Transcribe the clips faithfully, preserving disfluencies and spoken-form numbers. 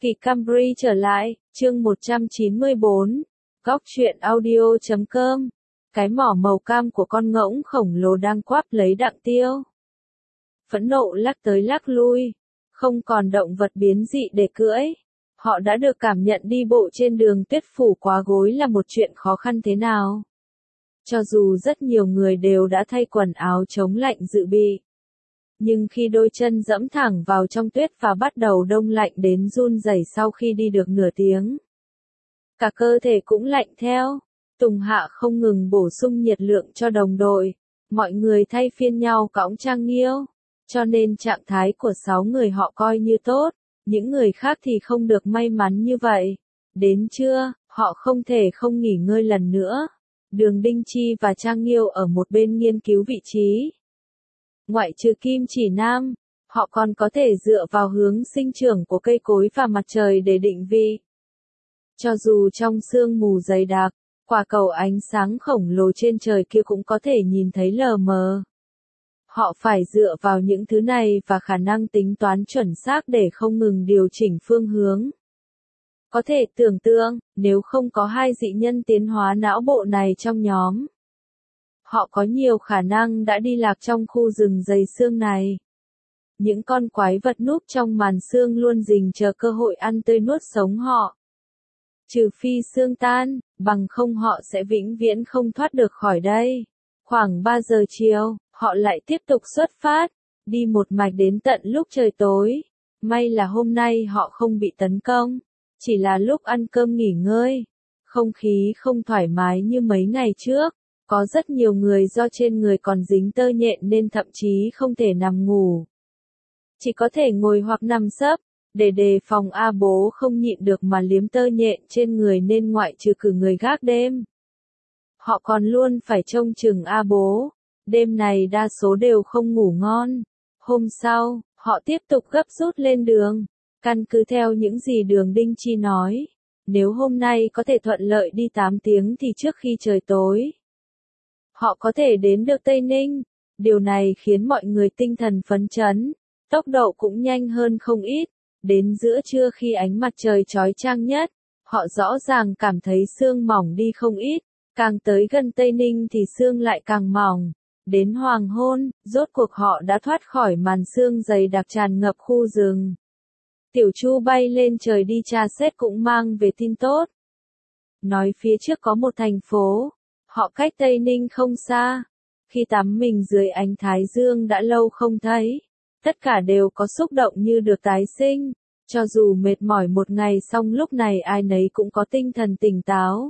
Kỳ Camry trở lại, chương một trăm chín mươi bốn, góc truyện audio chấm com. Cái mỏ màu cam của con ngỗng khổng lồ đang quắp lấy Đặng Tiêu. Phẫn nộ lắc tới lắc lui, không còn động vật biến dị để cưỡi. Họ đã được cảm nhận đi bộ trên đường tuyết phủ quá gối là một chuyện khó khăn thế nào. Cho dù rất nhiều người đều đã thay quần áo chống lạnh dự bị. Nhưng khi đôi chân dẫm thẳng vào trong tuyết và bắt đầu đông lạnh đến run rẩy sau khi đi được nửa tiếng. Cả cơ thể cũng lạnh theo. Tùng Hạ không ngừng bổ sung nhiệt lượng cho đồng đội. Mọi người thay phiên nhau cõng Trang Nghiêu. Cho nên trạng thái của sáu người họ coi như tốt. Những người khác thì không được may mắn như vậy. Đến trưa, họ không thể không nghỉ ngơi lần nữa. Đường Đinh Chi và Trang Nghiêu ở một bên nghiên cứu vị trí. Ngoại trừ Kim Chỉ Nam, họ còn có thể dựa vào hướng sinh trưởng của cây cối và mặt trời để định vị. Cho dù trong sương mù dày đặc, quả cầu ánh sáng khổng lồ trên trời kia cũng có thể nhìn thấy lờ mờ. Họ phải dựa vào những thứ này và khả năng tính toán chuẩn xác để không ngừng điều chỉnh phương hướng. Có thể tưởng tượng, nếu không có hai dị nhân tiến hóa não bộ này trong nhóm, họ có nhiều khả năng đã đi lạc trong khu rừng dày xương này. Những con quái vật núp trong màn xương luôn rình chờ cơ hội ăn tươi nuốt sống họ. Trừ phi xương tan, bằng không họ sẽ vĩnh viễn không thoát được khỏi đây. Khoảng ba giờ chiều, họ lại tiếp tục xuất phát, đi một mạch đến tận lúc trời tối. May là hôm nay họ không bị tấn công, chỉ là lúc ăn cơm nghỉ ngơi. Không khí không thoải mái như mấy ngày trước. Có rất nhiều người do trên người còn dính tơ nhện nên thậm chí không thể nằm ngủ. Chỉ có thể ngồi hoặc nằm sấp, để đề phòng A Bố không nhịn được mà liếm tơ nhện trên người nên ngoại trừ cử người gác đêm. Họ còn luôn phải trông chừng A Bố, đêm này đa số đều không ngủ ngon. Hôm sau, họ tiếp tục gấp rút lên đường, căn cứ theo những gì Đường Đinh Chi nói. Nếu hôm nay có thể thuận lợi đi tám tiếng thì trước khi trời tối, họ có thể đến được Tây Ninh. Điều này khiến mọi người tinh thần phấn chấn, tốc độ cũng nhanh hơn không ít. Đến giữa trưa khi ánh mặt trời chói chang nhất, họ rõ ràng cảm thấy sương mỏng đi không ít. Càng tới gần Tây Ninh thì sương lại càng mỏng. Đến hoàng hôn, rốt cuộc họ đã thoát khỏi màn sương dày đặc tràn ngập khu rừng. Tiểu Chu bay lên trời đi tra xét cũng mang về tin tốt. Nói phía trước có một thành phố. Họ cách Tây Ninh không xa. Khi tắm mình dưới ánh thái dương đã lâu không thấy, tất cả đều có xúc động như được tái sinh. Cho dù mệt mỏi một ngày xong lúc này ai nấy cũng có tinh thần tỉnh táo.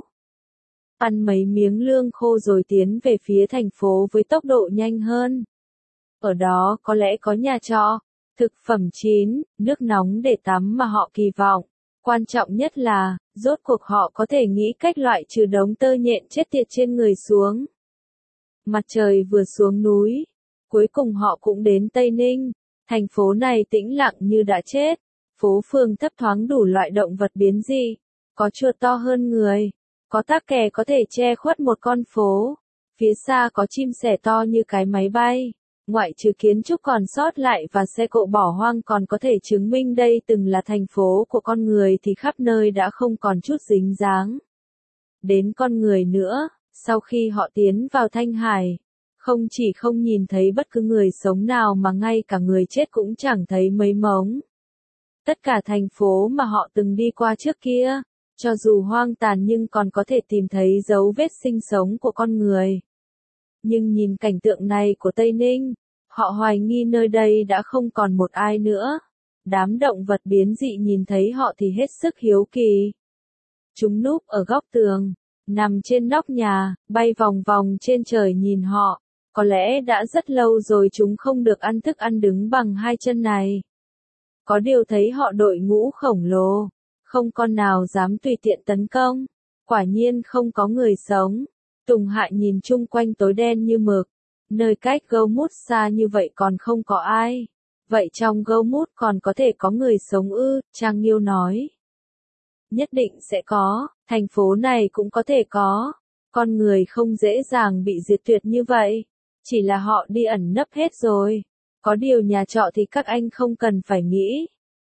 Ăn mấy miếng lương khô rồi tiến về phía thành phố với tốc độ nhanh hơn. Ở đó có lẽ có nhà trọ, thực phẩm chín, nước nóng để tắm mà họ kỳ vọng. Quan trọng nhất là, rốt cuộc họ có thể nghĩ cách loại trừ đống tơ nhện chết tiệt trên người xuống. Mặt trời vừa xuống núi, cuối cùng họ cũng đến Tây Ninh. Thành phố này tĩnh lặng như đã chết. Phố phường thấp thoáng đủ loại động vật biến dị. Có chuột to hơn người. Có tắc kè có thể che khuất một con phố. Phía xa có chim sẻ to như cái máy bay. Ngoại trừ kiến trúc còn sót lại và xe cộ bỏ hoang còn có thể chứng minh đây từng là thành phố của con người thì khắp nơi đã không còn chút dính dáng đến con người nữa. Sau khi họ tiến vào Thanh Hải, không chỉ không nhìn thấy bất cứ người sống nào mà ngay cả người chết cũng chẳng thấy mấy mống. Tất cả thành phố mà họ từng đi qua trước kia, cho dù hoang tàn nhưng còn có thể tìm thấy dấu vết sinh sống của con người. Nhưng nhìn cảnh tượng này của Tây Ninh, họ hoài nghi nơi đây đã không còn một ai nữa. Đám động vật biến dị nhìn thấy họ thì hết sức hiếu kỳ. Chúng núp ở góc tường, nằm trên nóc nhà, bay vòng vòng trên trời nhìn họ. Có lẽ đã rất lâu rồi chúng không được ăn thức ăn đứng bằng hai chân này. Có điều thấy họ đội ngũ khổng lồ, không con nào dám tùy tiện tấn công. Quả nhiên không có người sống. Tùng Hạ nhìn chung quanh tối đen như mực. Nơi cách gấu mút xa như vậy còn không có ai. Vậy trong gấu mút còn có thể có người sống ư? Trang Nghiêu nói. Nhất định sẽ có, thành phố này cũng có thể có. Con người không dễ dàng bị diệt tuyệt như vậy. Chỉ là họ đi ẩn nấp hết rồi. Có điều nhà trọ thì các anh không cần phải nghĩ.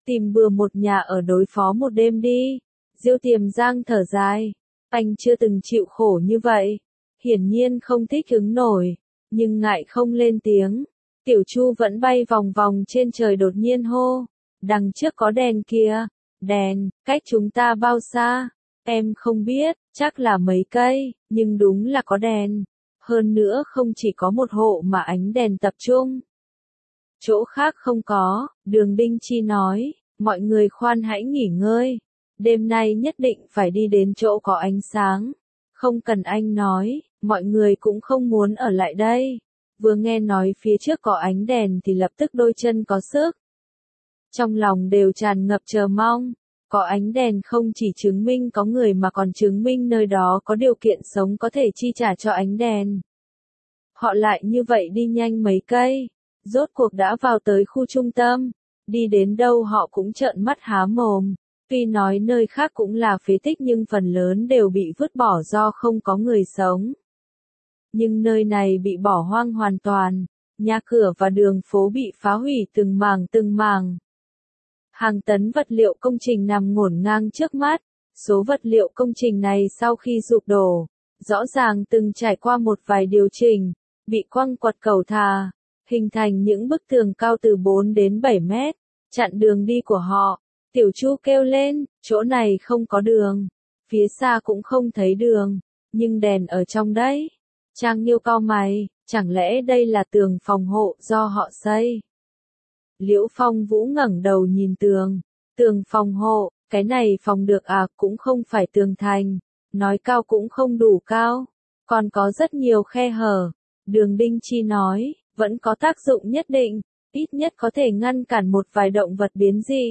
tìm bừa một nhà ở đối phó một đêm đi. Diêu Tiềm Giang thở dài, anh chưa từng chịu khổ như vậy, hiển nhiên không thích ứng nổi, nhưng ngại không lên tiếng. Tiểu Chu vẫn bay vòng vòng trên trời đột nhiên hô, đằng trước có đèn kìa. Đèn, cách chúng ta bao xa? Em không biết, chắc là mấy cây, nhưng đúng là có đèn. Hơn nữa không chỉ có một hộ mà ánh đèn tập trung. Chỗ khác không có, Đường Đinh Chi nói, mọi người khoan hãy nghỉ ngơi. Đêm nay nhất định phải đi đến chỗ có ánh sáng. Không cần anh nói, mọi người cũng không muốn ở lại đây. Vừa nghe nói phía trước có ánh đèn thì lập tức đôi chân có sức. Trong lòng đều tràn ngập chờ mong. Có ánh đèn không chỉ chứng minh có người mà còn chứng minh nơi đó có điều kiện sống có thể chi trả cho ánh đèn. Họ lại như vậy đi nhanh mấy cây, rốt cuộc đã vào tới khu trung tâm, đi đến đâu họ cũng trợn mắt há mồm. Tuy nói nơi khác cũng là phế tích nhưng phần lớn đều bị vứt bỏ do không có người sống. Nhưng nơi này bị bỏ hoang hoàn toàn, nhà cửa và đường phố bị phá hủy từng mảng từng mảng. Hàng tấn vật liệu công trình nằm ngổn ngang trước mắt, số vật liệu công trình này sau khi sụp đổ, rõ ràng từng trải qua một vài điều chỉnh, bị quăng quật cầu thả, hình thành những bức tường cao từ bốn đến bảy mét, chặn đường đi của họ. Tiểu Chu kêu lên, chỗ này không có đường, phía xa cũng không thấy đường, nhưng đèn ở trong đấy. Trang Nghiêu cau mày, chẳng lẽ đây là tường phòng hộ do họ xây? Liễu Phong Vũ ngẩng đầu nhìn tường, tường phòng hộ, cái này phòng được à, cũng không phải tường thành, nói cao cũng không đủ cao, còn có rất nhiều khe hở. Đường Đinh Chi nói, vẫn có tác dụng nhất định, ít nhất có thể ngăn cản một vài động vật biến dị.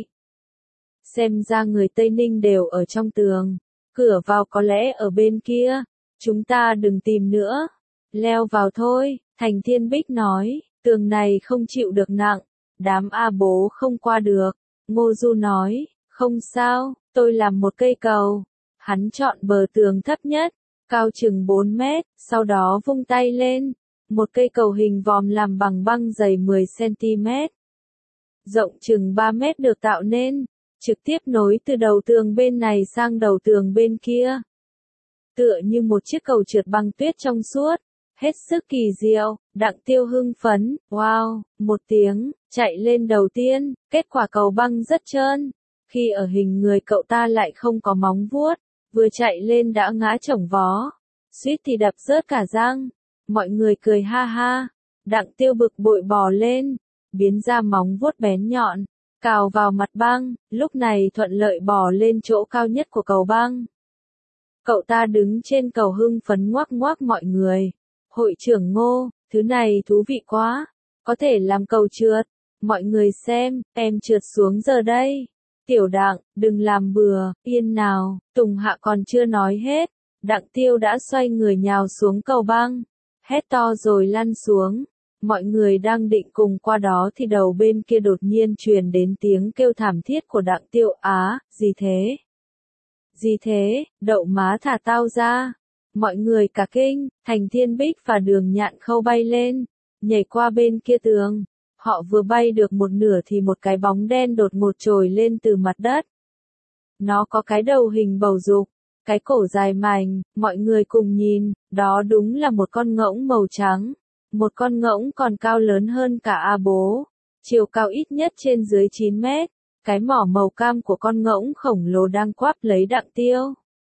Xem ra người Tây Ninh đều ở trong tường, cửa vào có lẽ ở bên kia, chúng ta đừng tìm nữa, leo vào thôi. Thành Thiên Bích nói, tường này không chịu được nặng, đám A bố không qua được. Ngô Du nói, không sao, tôi làm một cây cầu. Hắn chọn bờ tường thấp nhất, cao chừng bốn mét, sau đó vung tay lên, một cây cầu hình vòm làm bằng băng dày mười xăng-ti-mét, rộng chừng ba mét được tạo nên, trực tiếp nối từ đầu tường bên này sang đầu tường bên kia. Tựa như một chiếc cầu trượt băng tuyết trong suốt, hết sức kỳ diệu. Đặng Tiêu hưng phấn, wow, một tiếng, chạy lên đầu tiên, kết quả cầu băng rất trơn. Khi ở hình người cậu ta lại không có móng vuốt, vừa chạy lên đã ngã chổng vó, suýt thì đập rớt cả răng. Mọi người cười ha ha. Đặng Tiêu bực bội bò lên, biến ra móng vuốt bén nhọn, cào vào mặt băng, lúc này thuận lợi bò lên chỗ cao nhất của cầu băng. Cậu ta đứng trên cầu hưng phấn ngoác ngoác mọi người. Hội trưởng Ngô, thứ này thú vị quá, có thể làm cầu trượt. Mọi người xem, em trượt xuống giờ đây. Tiểu Đặng, đừng làm bừa, yên nào. Tùng Hạ còn chưa nói hết, Đặng Tiêu đã xoay người nhào xuống cầu băng, hét to rồi lăn xuống. Mọi người đang định cùng qua đó thì đầu bên kia đột nhiên truyền đến tiếng kêu thảm thiết của Đặng Tiêu. Á, gì thế? Gì thế, đậu má thả tao ra. Mọi người cả kinh, Thành Thiên Bích và Đường Nhạn Khâu bay lên, nhảy qua bên kia tường. Họ vừa bay được một nửa thì một cái bóng đen đột ngột trồi lên từ mặt đất. Nó có cái đầu hình bầu dục, cái cổ dài mảnh, mọi người cùng nhìn, đó đúng là một con ngỗng màu trắng. Một con ngỗng còn cao lớn hơn cả A Bố, chiều cao ít nhất trên dưới chín mét. Cái mỏ màu cam của con ngỗng khổng lồ đang quắp lấy Đặng Tiêu.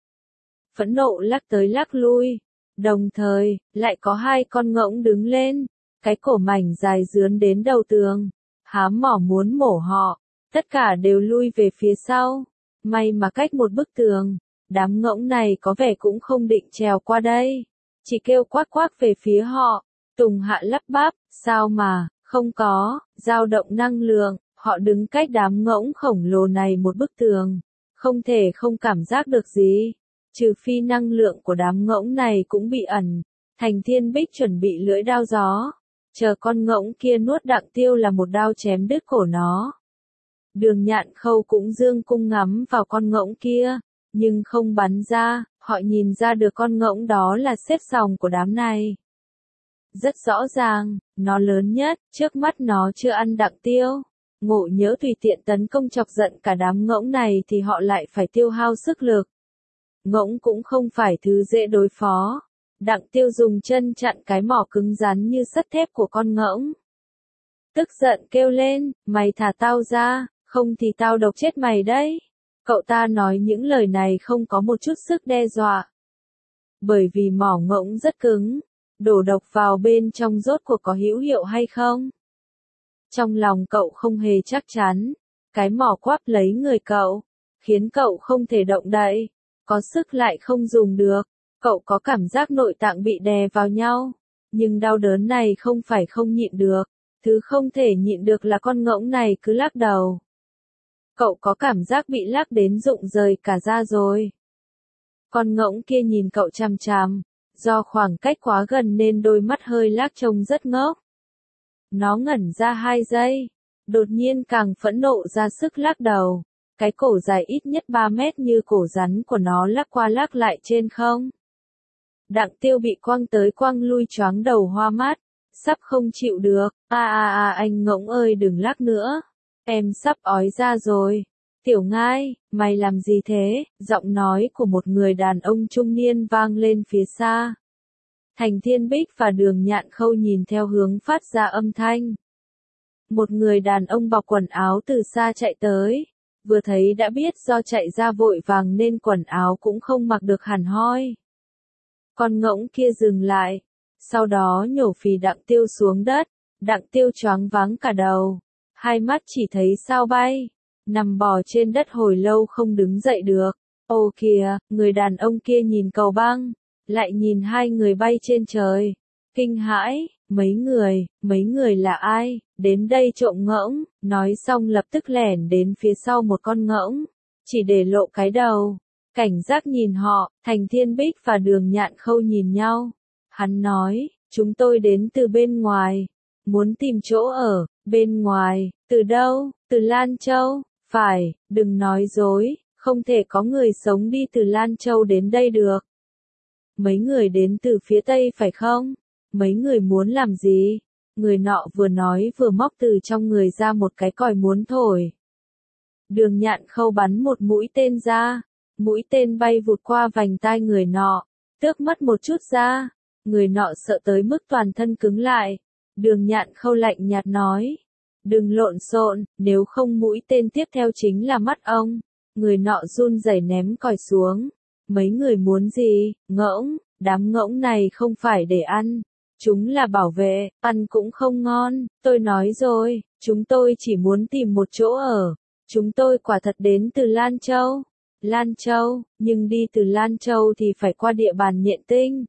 Phẫn nộ lắc tới lắc lui. Đồng thời, lại có hai con ngỗng đứng lên. Cái cổ mảnh dài dướn đến đầu tường. Hám mỏ muốn mổ họ. Tất cả đều lui về phía sau. May mà cách một bức tường. Đám ngỗng này có vẻ cũng không định trèo qua đây. Chỉ kêu quát quát về phía họ. Tùng Hạ lắp bắp, sao mà, không có, dao động năng lượng. Họ đứng cách đám ngỗng khổng lồ này một bức tường, không thể không cảm giác được gì, trừ phi năng lượng của đám ngỗng này cũng bị ẩn. Thành Thiên Bích chuẩn bị lưỡi đao gió, chờ con ngỗng kia nuốt Đặng Tiêu là một đao chém đứt cổ nó. Đường Nhạn Khâu cũng dương cung ngắm vào con ngỗng kia, nhưng không bắn ra, họ nhìn ra được con ngỗng đó là xếp dòng của đám này. Rất rõ ràng, nó lớn nhất, trước mắt nó chưa ăn Đặng Tiêu. Ngộ nhỡ tùy tiện tấn công chọc giận cả đám ngỗng này thì họ lại phải tiêu hao sức lực. Ngỗng cũng không phải thứ dễ đối phó. Đặng Tiêu dùng chân chặn cái mỏ cứng rắn như sắt thép của con ngỗng. Tức giận kêu lên, mày thả tao ra, không thì tao độc chết mày đấy. Cậu ta nói những lời này không có một chút sức đe dọa. Bởi vì mỏ ngỗng rất cứng, đổ độc vào bên trong rốt cuộc có hữu hiệu hay không? Trong lòng cậu không hề chắc chắn, cái mỏ quắp lấy người cậu, khiến cậu không thể động đậy, có sức lại không dùng được, cậu có cảm giác nội tạng bị đè vào nhau, nhưng đau đớn này không phải không nhịn được, thứ không thể nhịn được là con ngỗng này cứ lắc đầu. Cậu có cảm giác bị lắc đến rụng rời cả da rồi. Con ngỗng kia nhìn cậu chằm chằm, do khoảng cách quá gần nên đôi mắt hơi lác trông rất ngốc. Nó ngẩn ra hai giây, đột nhiên càng phẫn nộ ra sức lắc đầu, cái cổ dài ít nhất ba mét như cổ rắn của nó lắc qua lắc lại trên không. Đặng Tiêu bị quăng tới quăng lui choáng đầu hoa mắt, sắp không chịu được, a a a anh ngỗng ơi đừng lắc nữa, em sắp ói ra rồi. Tiểu Ngai, mày làm gì thế? Giọng nói của một người đàn ông trung niên vang lên phía xa. Thành Thiên Bích và Đường Nhạn Khâu nhìn theo hướng phát ra âm thanh. Một người đàn ông bọc quần áo từ xa chạy tới, vừa thấy đã biết do chạy ra vội vàng nên quần áo cũng không mặc được hẳn hoi. Con ngỗng kia dừng lại, sau đó nhổ phì Đặng Tiêu xuống đất, Đặng Tiêu choáng váng cả đầu, hai mắt chỉ thấy sao bay, nằm bò trên đất hồi lâu không đứng dậy được. Ô kìa, người đàn ông kia nhìn cầu băng, lại nhìn hai người bay trên trời, kinh hãi, mấy người, mấy người là ai, đến đây trộm ngỗng, nói xong lập tức lẻn đến phía sau một con ngỗng, chỉ để lộ cái đầu, cảnh giác nhìn họ, Thành Thiên Bích và Đường Nhạn Khâu nhìn nhau, hắn nói, chúng tôi đến từ bên ngoài, muốn tìm chỗ ở, bên ngoài, từ đâu, từ Lan Châu, phải, đừng nói dối, không thể có người sống đi từ Lan Châu đến đây được. Mấy người đến từ phía Tây phải không? Mấy người muốn làm gì? Người nọ vừa nói vừa móc từ trong người ra một cái còi muốn thổi. Đường Nhạn Khâu bắn một mũi tên ra, mũi tên bay vụt qua vành tai người nọ, tước mất một chút da, người nọ sợ tới mức toàn thân cứng lại. Đường Nhạn Khâu lạnh nhạt nói, đừng lộn xộn, nếu không mũi tên tiếp theo chính là mắt ông. Người nọ run rẩy ném còi xuống. Mấy người muốn gì? Ngỗng, đám ngỗng này không phải để ăn. Chúng là bảo vệ, ăn cũng không ngon. Tôi nói rồi, chúng tôi chỉ muốn tìm một chỗ ở. Chúng tôi quả thật đến từ Lan Châu. Lan Châu, nhưng đi từ Lan Châu thì phải qua địa bàn Nhện Tinh.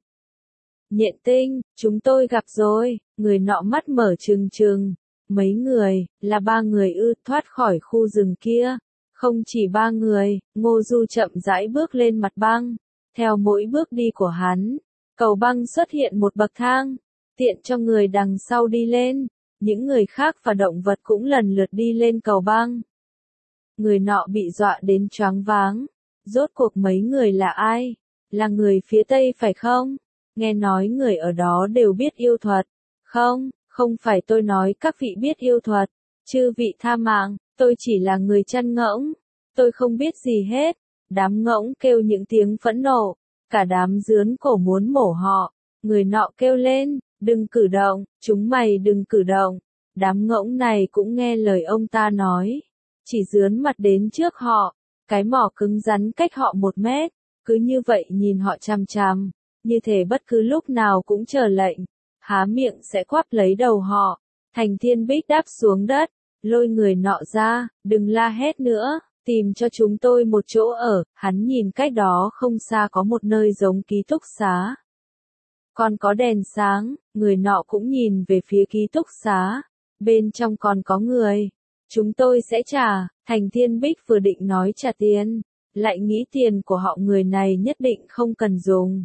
Nhện Tinh, chúng tôi gặp rồi. Người nọ mắt mở trừng trừng. Mấy người, là ba người ư, thoát khỏi khu rừng kia. Không chỉ ba người, Ngô Du chậm rãi bước lên mặt băng. Theo mỗi bước đi của hắn, cầu băng xuất hiện một bậc thang, tiện cho người đằng sau đi lên. Những người khác và động vật cũng lần lượt đi lên cầu băng. Người nọ bị dọa đến choáng váng. Rốt cuộc mấy người là ai? Là người phía Tây phải không? Nghe nói người ở đó đều biết yêu thuật. Không, không phải tôi nói các vị biết yêu thuật. Chư vị tha mạng, tôi chỉ là người chăn ngỗng. Tôi không biết gì hết. Đám ngỗng kêu những tiếng phẫn nộ. Cả đám dướn cổ muốn mổ họ. Người nọ kêu lên, đừng cử động, chúng mày đừng cử động. Đám ngỗng này cũng nghe lời ông ta nói. Chỉ dướn mặt đến trước họ. Cái mỏ cứng rắn cách họ một mét. Cứ như vậy nhìn họ chằm chằm. Như thể bất cứ lúc nào cũng chờ lệnh. Há miệng sẽ quắp lấy đầu họ. Thành Thiên Bích đáp xuống đất. Lôi người nọ ra, đừng la hét nữa. Tìm cho chúng tôi một chỗ ở. Hắn nhìn cách đó không xa có một nơi giống ký túc xá. Còn có đèn sáng. Người nọ cũng nhìn về phía ký túc xá. Bên trong còn có người. Chúng tôi sẽ trả. Thành Thiên Bích vừa định nói trả tiền. Lại nghĩ tiền của họ người này nhất định không cần dùng.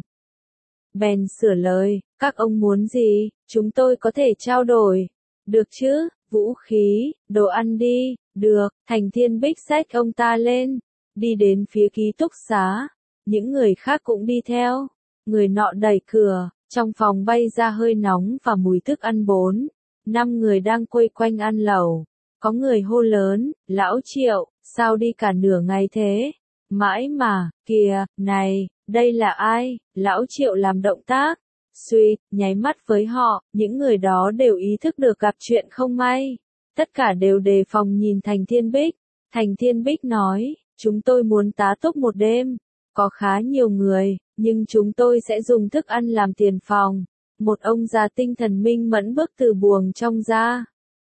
Bèn sửa lời. Các ông muốn gì? Chúng tôi có thể trao đổi. Được chứ? Vũ khí, đồ ăn đi. Được. Thành Thiên Bích xách ông ta lên. Đi đến phía ký túc xá. Những người khác cũng đi theo. Người nọ đẩy cửa. Trong phòng bay ra hơi nóng và mùi thức ăn bốn. Năm người đang quây quanh ăn lẩu. Có người hô lớn, lão Triệu, sao đi cả nửa ngày thế? Mãi mà, kìa, này, đây là ai? Lão Triệu làm động tác, suýt, nháy mắt với họ, những người đó đều ý thức được gặp chuyện không may. Tất cả đều đề phòng nhìn Thành Thiên Bích. Thành Thiên Bích nói, chúng tôi muốn tá túc một đêm. Có khá nhiều người, nhưng chúng tôi sẽ dùng thức ăn làm tiền phòng. Một ông già tinh thần minh mẫn bước từ buồng trong ra.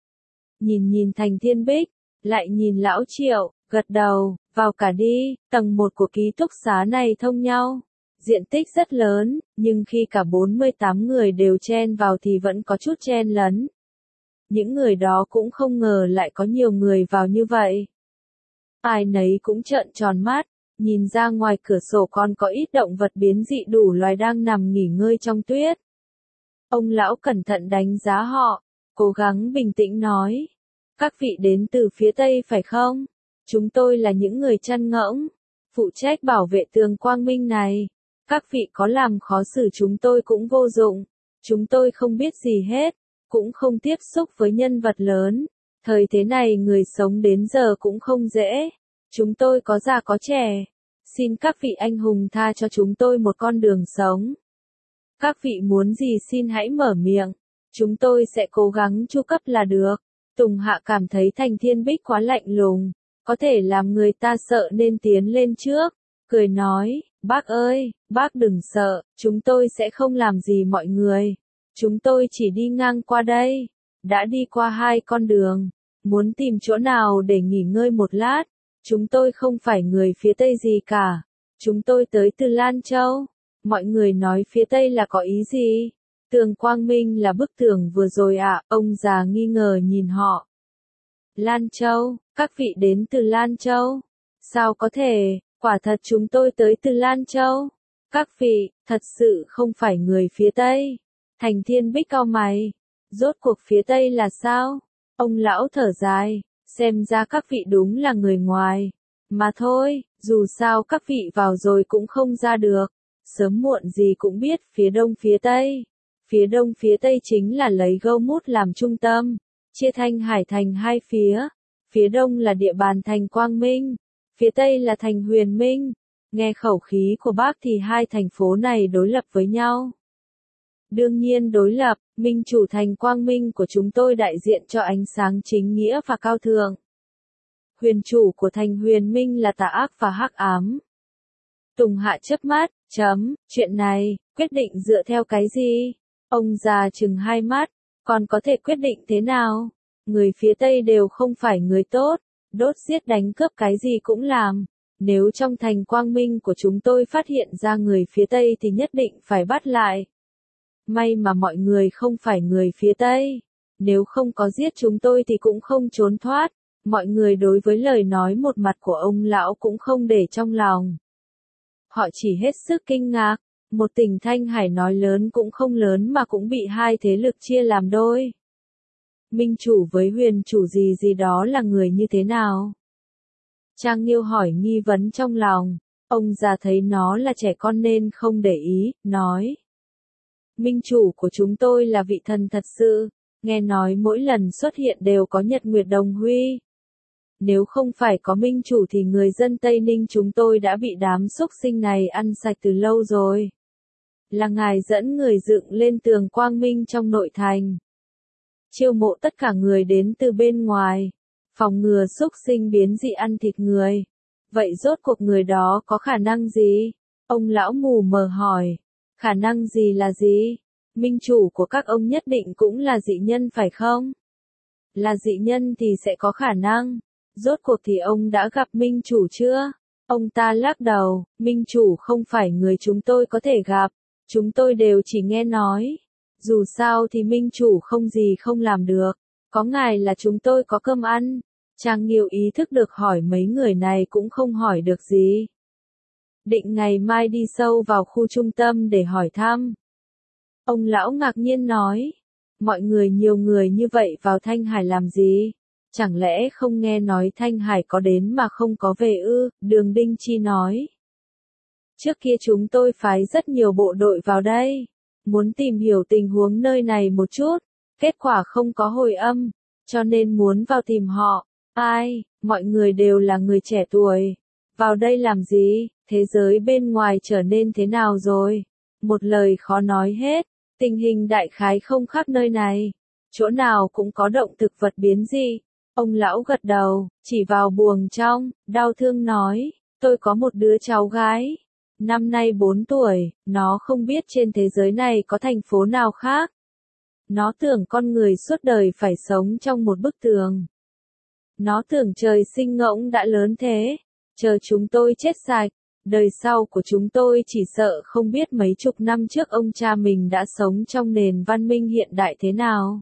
Nhìn nhìn Thành Thiên Bích, lại nhìn lão Triệu, gật đầu, vào cả đi, tầng một của ký túc xá này thông nhau. Diện tích rất lớn, nhưng khi cả bốn mươi tám người đều chen vào thì vẫn có chút chen lấn. Những người đó cũng không ngờ lại có nhiều người vào như vậy. Ai nấy cũng trợn tròn mắt, nhìn ra ngoài cửa sổ còn có ít động vật biến dị đủ loài đang nằm nghỉ ngơi trong tuyết. Ông lão cẩn thận đánh giá họ, cố gắng bình tĩnh nói. Các vị đến từ phía Tây phải không? Chúng tôi là những người chăn ngỗng, phụ trách bảo vệ tường quang minh này. Các vị có làm khó xử chúng tôi cũng vô dụng. Chúng tôi không biết gì hết, cũng không tiếp xúc với nhân vật lớn. Thời thế này người sống đến giờ cũng không dễ. Chúng tôi có già có trẻ. Xin các vị anh hùng tha cho chúng tôi một con đường sống. Các vị muốn gì xin hãy mở miệng. Chúng tôi sẽ cố gắng chu cấp là được. Tùng Hạ cảm thấy Thành Thiên Bích quá lạnh lùng, có thể làm người ta sợ nên tiến lên trước, cười nói, bác ơi, bác đừng sợ, chúng tôi sẽ không làm gì mọi người. Chúng tôi chỉ đi ngang qua đây, đã đi qua hai con đường, muốn tìm chỗ nào để nghỉ ngơi một lát. Chúng tôi không phải người phía Tây gì cả, chúng tôi tới từ Lan Châu. Mọi người nói phía Tây là có ý gì? Tường Quang Minh là bức tường vừa rồi ạ, à, ông già nghi ngờ nhìn họ. Lan Châu, các vị đến từ Lan Châu. Sao có thể, quả thật chúng tôi tới từ Lan Châu. Các vị, thật sự không phải người phía Tây. Thành Thiên Bích cau mày. Rốt cuộc phía Tây là sao? Ông lão thở dài, xem ra các vị đúng là người ngoài. Mà thôi, dù sao các vị vào rồi cũng không ra được. Sớm muộn gì cũng biết phía Đông phía Tây. Phía Đông phía Tây chính là lấy Gâu Mút làm trung tâm, chia Thanh Hải thành hai phía. Phía Đông là địa bàn thành Quang Minh, phía Tây là thành Huyền Minh. Nghe khẩu khí của bác thì hai thành phố này đối lập với nhau. Đương nhiên đối lập, minh chủ thành Quang Minh của chúng tôi đại diện cho ánh sáng chính nghĩa và cao thượng. Huyền chủ của thành Huyền Minh là tà ác và hắc ám. Tùng Hạ chớp mắt, chấm, chuyện này, quyết định dựa theo cái gì? Ông già chừng hai mắt, còn có thể quyết định thế nào? Người phía Tây đều không phải người tốt, đốt giết đánh cướp cái gì cũng làm. Nếu trong thành Quang Minh của chúng tôi phát hiện ra người phía Tây thì nhất định phải bắt lại. May mà mọi người không phải người phía Tây. Nếu không có giết chúng tôi thì cũng không trốn thoát. Mọi người đối với lời nói một mặt của ông lão cũng không để trong lòng. Họ chỉ hết sức kinh ngạc. Một tỉnh Thanh Hải nói lớn cũng không lớn mà cũng bị hai thế lực chia làm đôi. Minh chủ với huyền chủ gì gì đó là người như thế nào? Trang Nghiêu hỏi nghi vấn trong lòng. Ông già thấy nó là trẻ con nên không để ý, nói. Minh chủ của chúng tôi là vị thần thật sự, nghe nói mỗi lần xuất hiện đều có nhật nguyệt đồng huy. Nếu không phải có minh chủ thì người dân Tây Ninh chúng tôi đã bị đám xúc sinh này ăn sạch từ lâu rồi. Là ngài dẫn người dựng lên tường Quang Minh trong nội thành. Chiêu mộ tất cả người đến từ bên ngoài. Phòng ngừa xúc sinh biến dị ăn thịt người. Vậy rốt cuộc người đó có khả năng gì? Ông lão mù mờ hỏi. Khả năng gì là gì? Minh chủ của các ông nhất định cũng là dị nhân phải không? Là dị nhân thì sẽ có khả năng. Rốt cuộc thì ông đã gặp minh chủ chưa? Ông ta lắc đầu, minh chủ không phải người chúng tôi có thể gặp. Chúng tôi đều chỉ nghe nói. Dù sao thì minh chủ không gì không làm được. Có ngài là chúng tôi có cơm ăn. Trang Nghiêu ý thức được hỏi mấy người này cũng không hỏi được gì. Định ngày mai đi sâu vào khu trung tâm để hỏi thăm. Ông lão ngạc nhiên nói. Mọi người nhiều người như vậy vào Thanh Hải làm gì? Chẳng lẽ không nghe nói Thanh Hải có đến mà không có về ư? Đường Đinh Chi nói. Trước kia chúng tôi phái rất nhiều bộ đội vào đây. Muốn tìm hiểu tình huống nơi này một chút. Kết quả không có hồi âm. cho nên muốn vào tìm họ. Ai, mọi người đều là người trẻ tuổi. Vào đây làm gì, thế giới bên ngoài trở nên thế nào rồi? Một lời khó nói hết, tình hình đại khái không khác nơi này. Chỗ nào cũng có động thực vật biến dị. Ông lão gật đầu, chỉ vào buồng trong, đau thương nói, tôi có một đứa cháu gái. Năm nay bốn tuổi, nó không biết trên thế giới này có thành phố nào khác. Nó tưởng con người suốt đời phải sống trong một bức tường. Nó tưởng trời sinh ngỗng đã lớn thế, chờ chúng tôi chết sạch, đời sau của chúng tôi chỉ sợ không biết mấy chục năm trước ông cha mình đã sống trong nền văn minh hiện đại thế nào.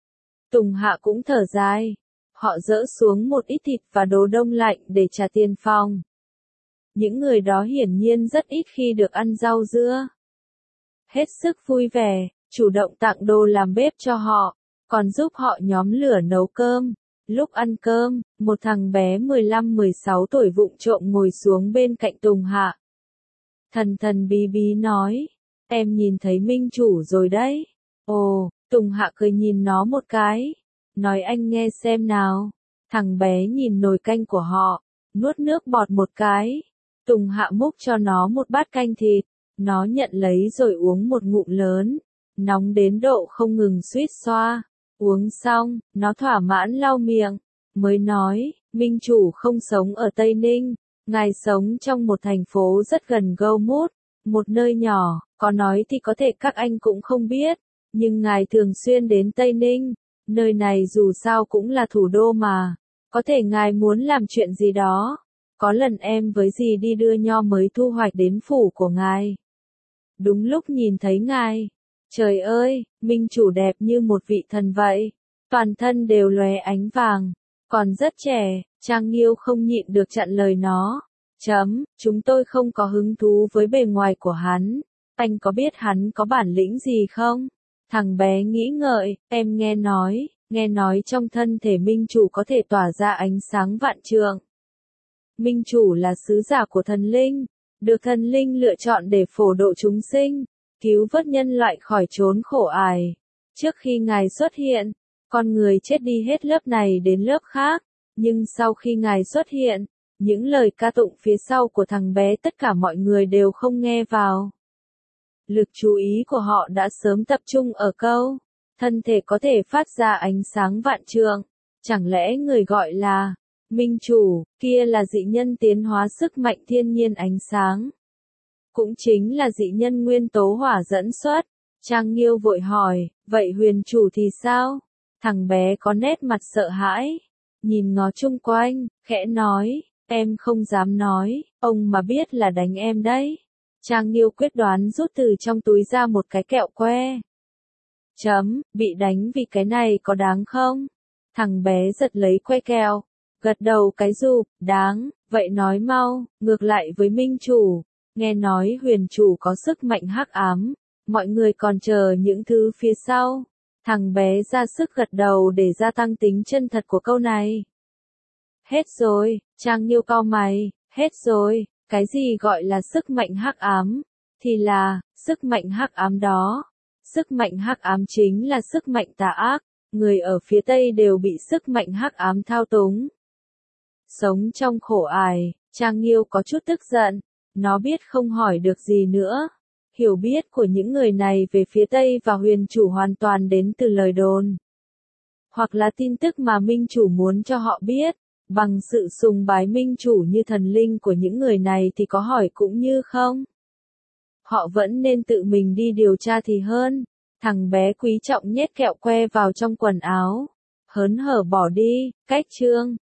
Tùng Hạ cũng thở dài, họ dỡ xuống một ít thịt và đồ đông lạnh để trả tiền phòng. Những người đó hiển nhiên rất ít khi được ăn rau dưa. Hết sức vui vẻ, chủ động tặng đồ làm bếp cho họ, còn giúp họ nhóm lửa nấu cơm. Lúc ăn cơm, một thằng bé mười lăm mười sáu tuổi vụng trộm ngồi xuống bên cạnh Tùng Hạ. Thần thần bí bí nói, em nhìn thấy minh chủ rồi đấy. Ồ, Tùng Hạ cười nhìn nó một cái, nói anh nghe xem nào. Thằng bé nhìn nồi canh của họ, nuốt nước bọt một cái. Tùng Hạ múc cho nó một bát canh thịt, nó nhận lấy rồi uống một ngụm lớn, nóng đến độ không ngừng suýt xoa. Uống xong, nó thỏa mãn lau miệng, mới nói, minh chủ không sống ở Tây Ninh, ngài sống trong một thành phố rất gần Gomut, một nơi nhỏ, có nói thì có thể các anh cũng không biết, nhưng ngài thường xuyên đến Tây Ninh, nơi này dù sao cũng là thủ đô mà, có thể ngài muốn làm chuyện gì đó. Có lần em với dì đi đưa nho mới thu hoạch đến phủ của ngài. Đúng lúc nhìn thấy ngài. Trời ơi, minh chủ đẹp như một vị thần vậy. Toàn thân đều lóe ánh vàng. Còn rất trẻ, Trang Nghiêu không nhịn được chặn lời nó. Chấm, chúng tôi không có hứng thú với bề ngoài của hắn. Anh có biết hắn có bản lĩnh gì không? Thằng bé nghĩ ngợi, em nghe nói, nghe nói trong thân thể minh chủ có thể tỏa ra ánh sáng vạn trượng. Minh chủ là sứ giả của thần linh, được thần linh lựa chọn để phổ độ chúng sinh, cứu vớt nhân loại khỏi chốn khổ ải. Trước khi ngài xuất hiện, con người chết đi hết lớp này đến lớp khác, nhưng sau khi ngài xuất hiện, những lời ca tụng phía sau của thằng bé tất cả mọi người đều không nghe vào. Lực chú ý của họ đã sớm tập trung ở câu, thân thể có thể phát ra ánh sáng vạn trượng, chẳng lẽ người gọi là minh chủ, kia là dị nhân tiến hóa sức mạnh thiên nhiên ánh sáng. Cũng chính là dị nhân nguyên tố hỏa dẫn xuất. Trang Nghiêu vội hỏi, vậy huyền chủ thì sao? Thằng bé có nét mặt sợ hãi, nhìn ngó chung quanh, khẽ nói, em không dám nói, ông mà biết là đánh em đấy. Trang Nghiêu quyết đoán rút từ trong túi ra một cái kẹo que. Chấm, bị đánh vì cái này có đáng không? Thằng bé giật lấy que kẹo, gật đầu cái rụp, đáng, vậy nói mau, ngược lại với minh chủ, nghe nói huyền chủ có sức mạnh hắc ám, mọi người còn chờ những thứ phía sau. Thằng bé ra sức gật đầu để gia tăng tính chân thật của câu này. Hết rồi, Trang Nghiêu cau mày, hết rồi, cái gì gọi là sức mạnh hắc ám? Thì là, sức mạnh hắc ám đó. Sức mạnh hắc ám chính là sức mạnh tà ác, người ở phía Tây đều bị sức mạnh hắc ám thao túng. Sống trong khổ ải, Trang Nghiêu có chút tức giận, nó biết không hỏi được gì nữa. Hiểu biết của những người này về phía Tây và huyền chủ hoàn toàn đến từ lời đồn. Hoặc là tin tức mà minh chủ muốn cho họ biết, bằng sự sùng bái minh chủ như thần linh của những người này thì có hỏi cũng như không. Họ vẫn nên tự mình đi điều tra thì hơn. Thằng bé quý trọng nhét kẹo que vào trong quần áo. Hớn hở bỏ đi, cách chương.